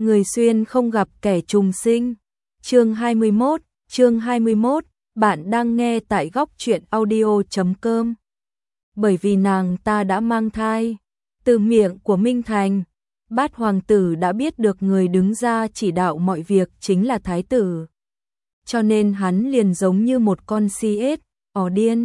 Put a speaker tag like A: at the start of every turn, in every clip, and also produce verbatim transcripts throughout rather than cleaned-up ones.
A: người xuyên không gặp kẻ trùng sinh. Chương hai mươi mốt, chương hai mươi mốt, bạn đang nghe tại góc truyện audio chấm com. Bởi vì nàng ta đã mang thai. Từ miệng của Minh Thành, Bát hoàng tử đã biết được người đứng ra chỉ đạo mọi việc chính là thái tử. Cho nên hắn liền giống như một con si ếch, ỏ điên.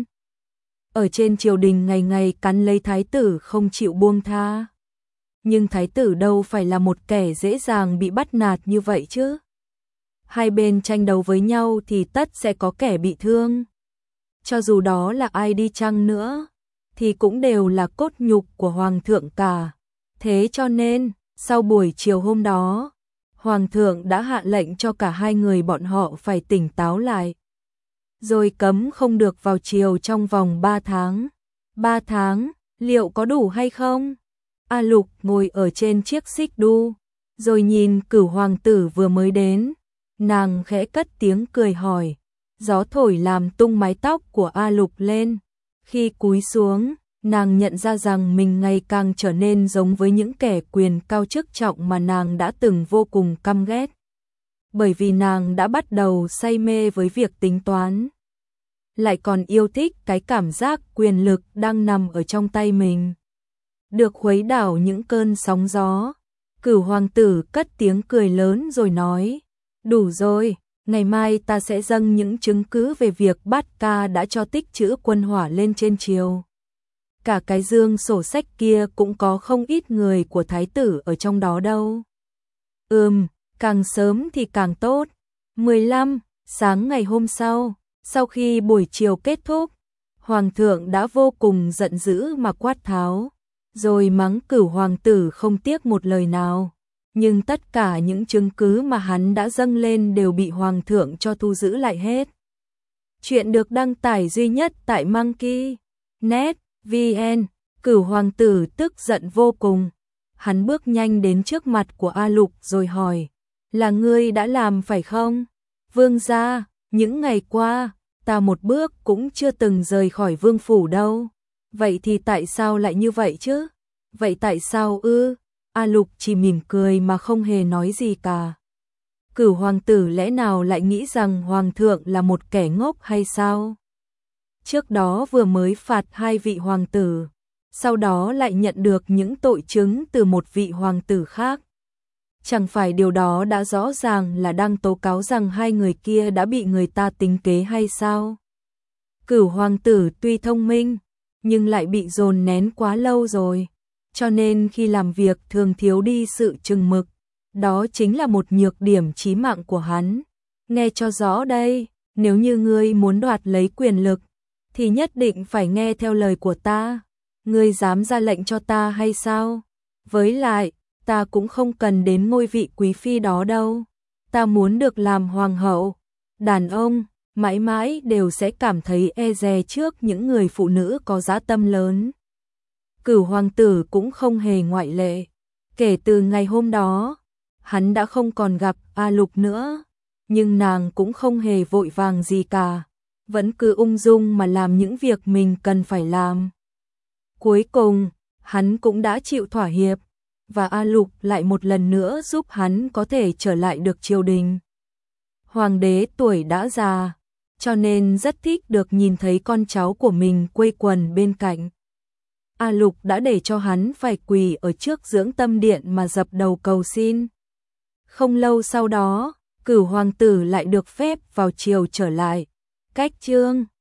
A: Ở trên triều đình ngày ngày cắn lấy thái tử không chịu buông tha. Nhưng thái tử đâu phải là một kẻ dễ dàng bị bắt nạt như vậy chứ. Hai bên tranh đấu với nhau thì tất sẽ có kẻ bị thương. Cho dù đó là ai đi chăng nữa, thì cũng đều là cốt nhục của hoàng thượng cả. Thế cho nên, sau buổi chiều hôm đó, hoàng thượng đã hạ lệnh cho cả hai người bọn họ phải tỉnh táo lại. Rồi cấm không được vào triều trong vòng ba tháng. Ba tháng, liệu có đủ hay không? A Lục ngồi ở trên chiếc xích đu, rồi nhìn Cửu hoàng tử vừa mới đến. Nàng khẽ cất tiếng cười hỏi. Gió thổi làm tung mái tóc của A Lục lên. Khi cúi xuống, nàng nhận ra rằng mình ngày càng trở nên giống với những kẻ quyền cao chức trọng mà nàng đã từng vô cùng căm ghét. Bởi vì nàng đã bắt đầu say mê với việc tính toán. Lại còn yêu thích cái cảm giác quyền lực đang nằm ở trong tay mình. Được khuấy đảo những cơn sóng gió. Cửu hoàng tử cất tiếng cười lớn rồi nói. Đủ rồi, ngày mai ta sẽ dâng những chứng cứ về việc Bát ca đã cho tích trữ quân hỏa lên trên triều. Cả cái dương sổ sách kia cũng có không ít người của thái tử ở trong đó đâu. Ừm, càng sớm thì càng tốt. mười lăm, sáng ngày hôm sau, sau khi buổi chiều kết thúc, hoàng thượng đã vô cùng giận dữ mà quát tháo, rồi mắng Cửu hoàng tử không tiếc một lời nào. Nhưng tất cả những chứng cứ mà hắn đã dâng lên đều bị hoàng thượng cho thu giữ lại hết. Chuyện được đăng tải duy nhất tại Monkey chấm net chấm vn. Cửu hoàng tử tức giận vô cùng. Hắn bước nhanh đến trước mặt của A Lục rồi hỏi. Là ngươi đã làm phải không? Vương gia, những ngày qua, ta một bước cũng chưa từng rời khỏi vương phủ đâu. Vậy thì tại sao lại như vậy chứ? Vậy tại sao ư? A Lục chỉ mỉm cười mà không hề nói gì cả. Cửu hoàng tử lẽ nào lại nghĩ rằng hoàng thượng là một kẻ ngốc hay sao? Trước đó vừa mới phạt hai vị hoàng tử, sau đó lại nhận được những tội chứng từ một vị hoàng tử khác. Chẳng phải điều đó đã rõ ràng là đang tố cáo rằng hai người kia đã bị người ta tính kế hay sao? Cửu hoàng tử tuy thông minh, nhưng lại bị dồn nén quá lâu rồi. Cho nên khi làm việc thường thiếu đi sự chừng mực, đó chính là một nhược điểm chí mạng của hắn. Nghe cho rõ đây, nếu như ngươi muốn đoạt lấy quyền lực, thì nhất định phải nghe theo lời của ta. Ngươi dám ra lệnh cho ta hay sao? Với lại, ta cũng không cần đến ngôi vị quý phi đó đâu. Ta muốn được làm hoàng hậu. Đàn ông, mãi mãi đều sẽ cảm thấy e dè trước những người phụ nữ có dã tâm lớn. Cửu hoàng tử cũng không hề ngoại lệ. Kể từ ngày hôm đó, hắn đã không còn gặp A Lục nữa. Nhưng nàng cũng không hề vội vàng gì cả. Vẫn cứ ung dung mà làm những việc mình cần phải làm. Cuối cùng, hắn cũng đã chịu thỏa hiệp. Và A Lục lại một lần nữa giúp hắn có thể trở lại được triều đình. Hoàng đế tuổi đã già, cho nên rất thích được nhìn thấy con cháu của mình quây quần bên cạnh. A Lục đã để cho hắn phải quỳ ở trước dưỡng tâm điện mà dập đầu cầu xin. Không lâu sau đó, Cửu hoàng tử lại được phép vào triều trở lại. Cách chương